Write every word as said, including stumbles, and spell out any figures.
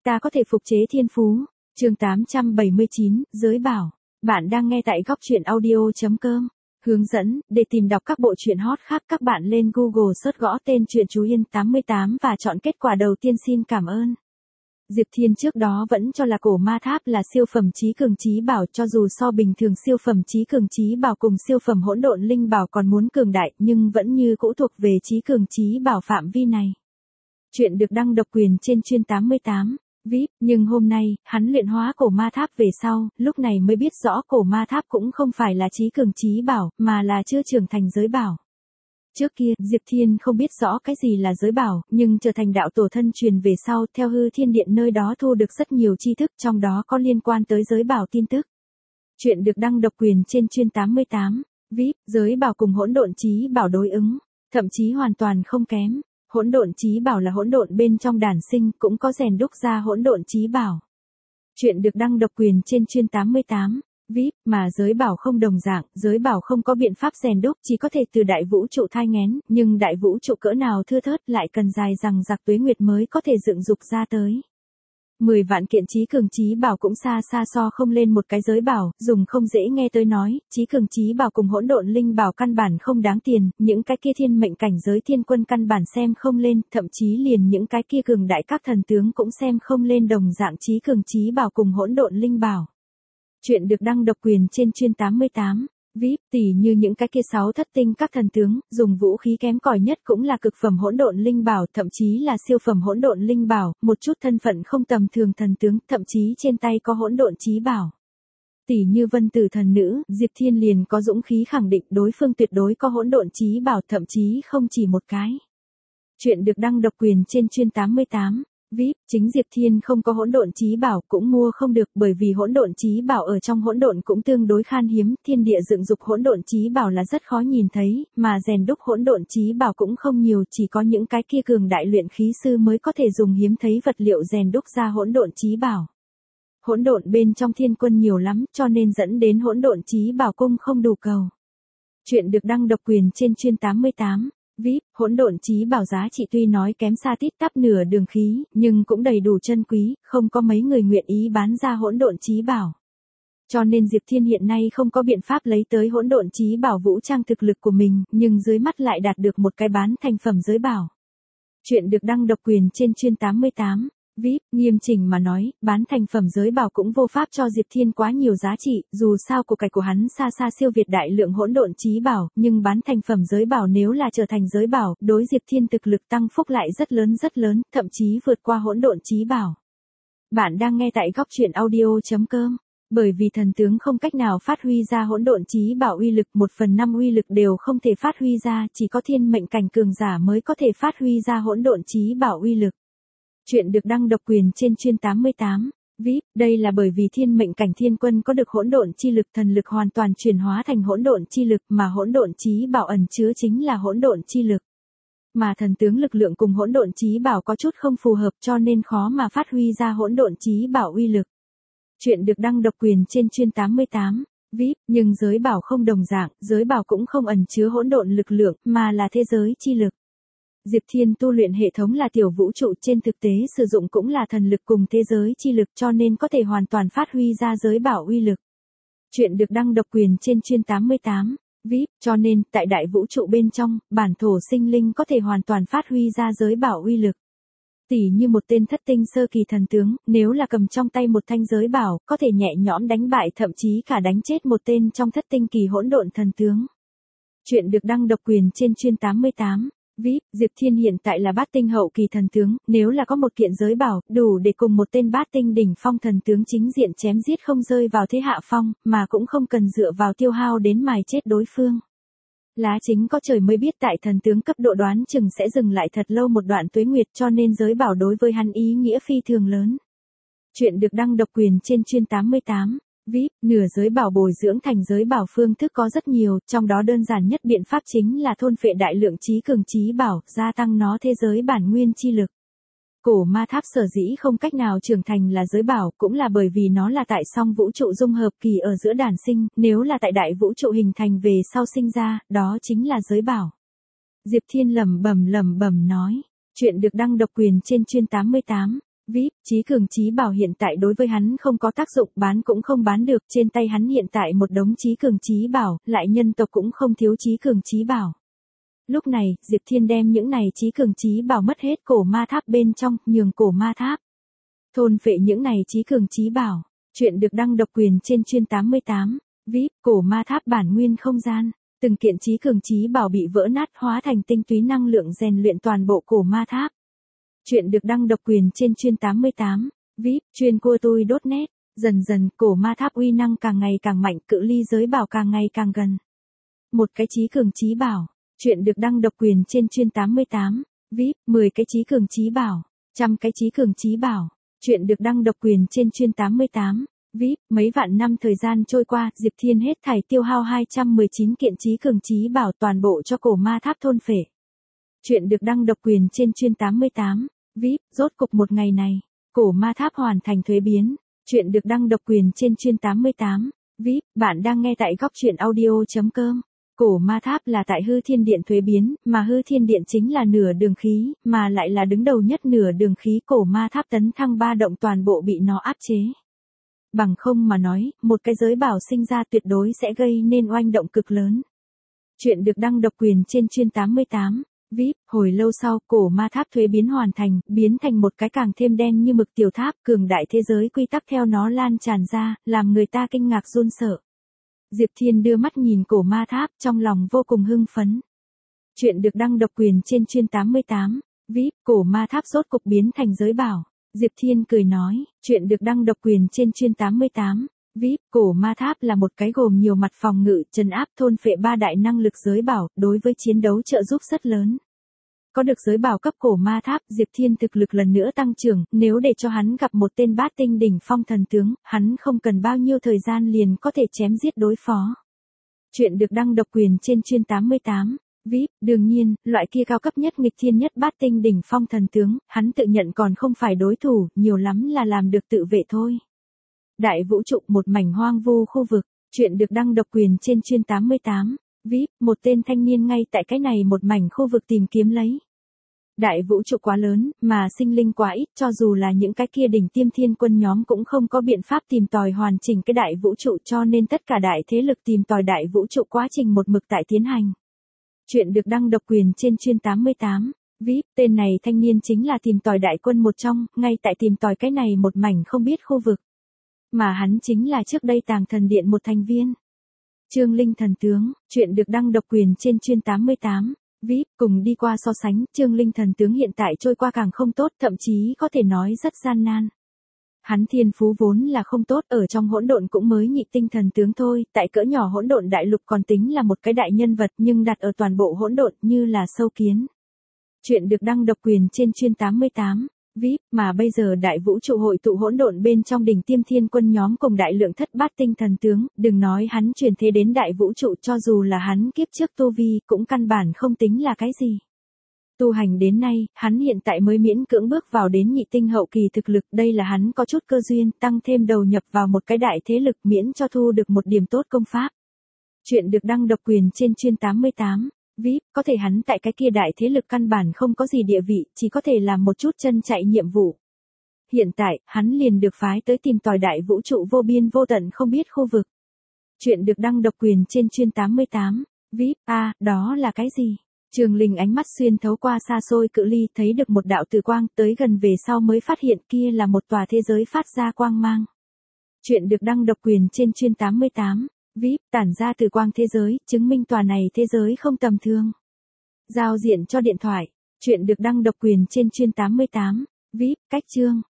Ta có thể phục chế thiên phú. Chương tám trăm bảy mươi chín, giới bảo. Bạn đang nghe tại góc truyện audio chấm com. Hướng dẫn, để tìm đọc các bộ truyện hot khác các bạn lên Google search gõ tên truyện Chú Yên tám mươi tám và chọn kết quả đầu tiên. Xin cảm ơn. Diệp Thiên trước đó vẫn cho là cổ ma tháp là siêu phẩm trí cường trí bảo, cho dù so bình thường siêu phẩm trí cường trí bảo cùng siêu phẩm hỗn độn linh bảo còn muốn cường đại, nhưng vẫn như cũ thuộc về trí cường trí bảo phạm vi này. Chuyện được đăng độc quyền trên chuyên tám mươi tám vê i pê, nhưng hôm nay, hắn luyện hóa cổ ma tháp về sau, lúc này mới biết rõ cổ ma tháp cũng không phải là trí cường trí bảo, mà là chưa trưởng thành giới bảo. Trước kia, Diệp Thiên không biết rõ cái gì là giới bảo, nhưng trở thành đạo tổ thân truyền về sau, theo hư thiên điện nơi đó thu được rất nhiều tri thức, trong đó có liên quan tới giới bảo tin tức. Chuyện được đăng độc quyền trên chuyên tám mươi tám vê i pê, giới bảo cùng hỗn độn trí bảo đối ứng, thậm chí hoàn toàn không kém. Hỗn độn trí bảo là hỗn độn bên trong đản sinh, cũng có rèn đúc ra hỗn độn trí bảo. Chuyện được đăng độc quyền trên chuyên tám mươi tám vê i pê, mà giới bảo không đồng dạng, giới bảo không có biện pháp rèn đúc, chỉ có thể từ đại vũ trụ thai nghén, nhưng đại vũ trụ cỡ nào thưa thớt lại cần dài rằng giặc tuế nguyệt mới có thể dựng dục ra tới. Mười vạn kiện trí cường trí bảo cũng xa xa so không lên một cái giới bảo, dùng không dễ nghe tới nói, trí cường trí bảo cùng hỗn độn linh bảo căn bản không đáng tiền, những cái kia thiên mệnh cảnh giới thiên quân căn bản xem không lên, thậm chí liền những cái kia cường đại các thần tướng cũng xem không lên đồng dạng trí cường trí bảo cùng hỗn độn linh bảo. Chuyện được đăng độc quyền trên chuyên tám mươi tám vê i pê, tỉ như những cái kia sáu thất tinh các thần tướng, dùng vũ khí kém cỏi nhất cũng là cực phẩm hỗn độn linh bảo, thậm chí là siêu phẩm hỗn độn linh bảo, một chút thân phận không tầm thường thần tướng, thậm chí trên tay có hỗn độn trí bảo. Tỉ như Vân Tử thần nữ, Diệp Thiên liền có dũng khí khẳng định đối phương tuyệt đối có hỗn độn trí bảo, thậm chí không chỉ một cái. Chuyện được đăng độc quyền trên chuyên tám mươi tám vê i pê, chính Diệp Thiên không có hỗn độn trí bảo cũng mua không được, bởi vì hỗn độn trí bảo ở trong hỗn độn cũng tương đối khan hiếm, thiên địa dựng dục hỗn độn trí bảo là rất khó nhìn thấy, mà rèn đúc hỗn độn trí bảo cũng không nhiều, chỉ có những cái kia cường đại luyện khí sư mới có thể dùng hiếm thấy vật liệu rèn đúc ra hỗn độn trí bảo. Hỗn độn bên trong thiên quân nhiều lắm, cho nên dẫn đến hỗn độn trí bảo cung không đủ cầu. Chuyện được đăng độc quyền trên chuyên tám mươi tám vê i pê, hỗn độn trí bảo giá trị tuy nói kém xa tít tắp nửa đường khí, nhưng cũng đầy đủ chân quý, không có mấy người nguyện ý bán ra hỗn độn trí bảo. Cho nên Diệp Thiên hiện nay không có biện pháp lấy tới hỗn độn trí bảo vũ trang thực lực của mình, nhưng dưới mắt lại đạt được một cái bán thành phẩm giới bảo. Chuyện được đăng độc quyền trên chuyên tám mươi tám vê i pê, nghiêm chỉnh mà nói, bán thành phẩm giới bảo cũng vô pháp cho Diệp Thiên quá nhiều giá trị, dù sao của cải của hắn xa xa siêu việt đại lượng hỗn độn trí bảo, nhưng bán thành phẩm giới bảo nếu là trở thành giới bảo, đối Diệp Thiên thực lực tăng phúc lại rất lớn rất lớn, thậm chí vượt qua hỗn độn trí bảo. Bạn đang nghe tại góc truyện audio chấm com. Bởi vì thần tướng không cách nào phát huy ra hỗn độn trí bảo uy lực, một phần năm uy lực đều không thể phát huy ra, chỉ có thiên mệnh cảnh cường giả mới có thể phát huy ra hỗn độn trí bảo uy lực. Chuyện được đăng độc quyền trên chuyên tám mươi tám vê i pê, đây là bởi vì thiên mệnh cảnh thiên quân có được hỗn độn chi lực, thần lực hoàn toàn chuyển hóa thành hỗn độn chi lực, mà hỗn độn trí bảo ẩn chứa chính là hỗn độn chi lực. Mà thần tướng lực lượng cùng hỗn độn trí bảo có chút không phù hợp, cho nên khó mà phát huy ra hỗn độn trí bảo uy lực. Chuyện được đăng độc quyền trên chuyên tám mươi tám vê i pê, nhưng giới bảo không đồng dạng, giới bảo cũng không ẩn chứa hỗn độn lực lượng, mà là thế giới chi lực. Diệp Thiên tu luyện hệ thống là tiểu vũ trụ, trên thực tế sử dụng cũng là thần lực cùng thế giới chi lực, cho nên có thể hoàn toàn phát huy ra giới bảo uy lực. Chuyện được đăng độc quyền trên chuyên tám mươi tám vê i pê, cho nên, tại đại vũ trụ bên trong, bản thổ sinh linh có thể hoàn toàn phát huy ra giới bảo uy lực. Tỉ như một tên thất tinh sơ kỳ thần tướng, nếu là cầm trong tay một thanh giới bảo, có thể nhẹ nhõm đánh bại thậm chí cả đánh chết một tên trong thất tinh kỳ hỗn độn thần tướng. Chuyện được đăng độc quyền trên chuyên tám mươi tám vê i pê, Diệp Thiên hiện tại là bát tinh hậu kỳ thần tướng, nếu là có một kiện giới bảo, đủ để cùng một tên bát tinh đỉnh phong thần tướng chính diện chém giết không rơi vào thế hạ phong, mà cũng không cần dựa vào tiêu hao đến mài chết đối phương. Lá chính có trời mới biết tại thần tướng cấp độ đoán chừng sẽ dừng lại thật lâu một đoạn tuế nguyệt, cho nên giới bảo đối với hắn ý nghĩa phi thường lớn. Chuyện được đăng độc quyền trên chuyên tám mươi tám vê i pê, nửa giới bảo bồi dưỡng thành giới bảo phương thức có rất nhiều, trong đó đơn giản nhất biện pháp chính là thôn phệ đại lượng trí cường trí bảo, gia tăng nó thế giới bản nguyên chi lực. Cổ ma tháp sở dĩ không cách nào trưởng thành là giới bảo, cũng là bởi vì nó là tại song vũ trụ dung hợp kỳ ở giữa đản sinh, nếu là tại đại vũ trụ hình thành về sau sinh ra, đó chính là giới bảo. Diệp Thiên lẩm bẩm lẩm bẩm nói, chuyện được đăng độc quyền trên chuyên tám mươi tám vê i pê, trí cường trí bảo hiện tại đối với hắn không có tác dụng, bán cũng không bán được, trên tay hắn hiện tại một đống trí cường trí bảo, lại nhân tộc cũng không thiếu trí cường trí bảo. Lúc này, Diệp Thiên đem những này trí cường trí bảo mất hết cổ ma tháp bên trong, nhường cổ ma tháp thôn phệ những này trí cường trí bảo. Chuyện được đăng độc quyền trên chuyên tám mươi tám, vê i pê, cổ ma tháp bản nguyên không gian. Từng kiện trí cường trí bảo bị vỡ nát hóa thành tinh túy năng lượng rèn luyện toàn bộ cổ ma tháp. Chuyện được đăng độc quyền trên chuyên tám mươi tám, vê i pê, chuyên cua tôi đốt nét. Dần dần, cổ ma tháp uy năng càng ngày càng mạnh, cự ly giới bảo càng ngày càng gần. Một cái trí cường trí bảo. Chuyện được đăng độc quyền trên chuyên tám mươi tám, vê i pê, mười cái trí cường trí bảo, trăm cái trí cường trí bảo. Chuyện được đăng độc quyền trên chuyên tám mươi tám, vê i pê, mấy vạn năm thời gian trôi qua, Diệp Thiên hết thảy tiêu hao hai trăm mười chín kiện trí cường trí bảo toàn bộ cho cổ ma tháp thôn phệ. Chuyện được đăng độc quyền trên chuyên tám mươi tám, vê i pê, rốt cục một ngày này, cổ ma tháp hoàn thành thuế biến. Chuyện được đăng độc quyền trên chuyên tám mươi tám, vê i pê, bạn đang nghe tại góc truyện audio chấm com. Cổ ma tháp là tại hư thiên điện thuế biến, mà hư thiên điện chính là nửa đường khí, mà lại là đứng đầu nhất nửa đường khí, cổ ma tháp tấn thăng ba động toàn bộ bị nó áp chế. Bằng không mà nói, một cái giới bảo sinh ra tuyệt đối sẽ gây nên oanh động cực lớn. Chuyện được đăng độc quyền trên chuyên tám mươi tám, vê i pê, hồi lâu sau, cổ ma tháp thuế biến hoàn thành, biến thành một cái càng thêm đen như mực tiểu tháp, cường đại thế giới quy tắc theo nó lan tràn ra, làm người ta kinh ngạc run sợ. Diệp Thiên đưa mắt nhìn cổ ma tháp, trong lòng vô cùng hưng phấn. Chuyện được đăng độc quyền trên chuyên tám mươi tám, vê i pê, cổ ma tháp rốt cục biến thành giới bảo. Diệp Thiên cười nói, chuyện được đăng độc quyền trên chuyên tám mươi tám, vê i pê, cổ ma tháp là một cái gồm nhiều mặt phòng ngự, trấn áp thôn phệ ba đại năng lực giới bảo, đối với chiến đấu trợ giúp rất lớn. Có được giới bảo cấp cổ ma tháp, Diệp Thiên thực lực lần nữa tăng trưởng, nếu để cho hắn gặp một tên bát tinh đỉnh phong thần tướng, hắn không cần bao nhiêu thời gian liền có thể chém giết đối phó. Chuyện được đăng độc quyền trên chuyên tám mươi tám, vê i pê, đương nhiên, loại kia cao cấp nhất nghịch thiên nhất bát tinh đỉnh phong thần tướng, hắn tự nhận còn không phải đối thủ, nhiều lắm là làm được tự vệ thôi. Đại vũ trụ, một mảnh hoang vu khu vực. Chuyện được đăng độc quyền trên chuyên tám mươi tám, vê i pê, một tên thanh niên ngay tại cái này một mảnh khu vực tìm kiếm lấy. Đại vũ trụ quá lớn, mà sinh linh quá ít, cho dù là những cái kia đỉnh tiêm thiên quân nhóm cũng không có biện pháp tìm tòi hoàn chỉnh cái đại vũ trụ, cho nên tất cả đại thế lực tìm tòi đại vũ trụ quá trình một mực tại tiến hành. Chuyện được đăng độc quyền trên chuyên tám mươi tám, vê i pê, tên này thanh niên chính là tìm tòi đại quân một trong, ngay tại tìm tòi cái này một mảnh không biết khu vực. Mà hắn chính là trước đây Tàng Thần Điện một thành viên. Trương Linh thần tướng. Chuyện được đăng độc quyền trên chuyên tám mươi tám, vê i pê, cùng đi qua so sánh, Trương Linh thần tướng hiện tại trôi qua càng không tốt, thậm chí có thể nói rất gian nan. Hắn thiên phú vốn là không tốt, ở trong hỗn độn cũng mới nhị tinh thần tướng thôi, tại cỡ nhỏ hỗn độn đại lục còn tính là một cái đại nhân vật, nhưng đặt ở toàn bộ hỗn độn như là sâu kiến. Chuyện được đăng độc quyền trên chuyên tám mươi tám, vê i pê, mà bây giờ đại vũ trụ hội tụ hỗn độn bên trong đỉnh tiêm thiên quân nhóm cùng đại lượng thất bát tinh thần tướng, đừng nói hắn chuyển thế đến đại vũ trụ, cho dù là hắn kiếp trước tu vi cũng căn bản không tính là cái gì. Tu hành đến nay, hắn hiện tại mới miễn cưỡng bước vào đến nhị tinh hậu kỳ thực lực, đây là hắn có chút cơ duyên, tăng thêm đầu nhập vào một cái đại thế lực miễn cho thu được một điểm tốt công pháp. Chuyện được đăng độc quyền trên chuyên tám mươi tám, vê i pê, có thể hắn tại cái kia đại thế lực căn bản không có gì địa vị, chỉ có thể làm một chút chân chạy nhiệm vụ. Hiện tại, hắn liền được phái tới tìm tòi đại vũ trụ vô biên vô tận không biết khu vực. Chuyện được đăng độc quyền trên chuyên tám mươi tám, vê i pê, à, đó là cái gì? Trường Linh ánh mắt xuyên thấu qua xa xôi cự ly, thấy được một đạo từ quang, tới gần về sau mới phát hiện kia là một tòa thế giới phát ra quang mang. Chuyện được đăng độc quyền trên chuyên tám mươi tám, vê i pê, tản ra từ quang thế giới, chứng minh tòa này thế giới không tầm thường. Giao diện cho điện thoại. Chuyện được đăng độc quyền trên chuyên tám mươi tám, vê i pê, cách chương.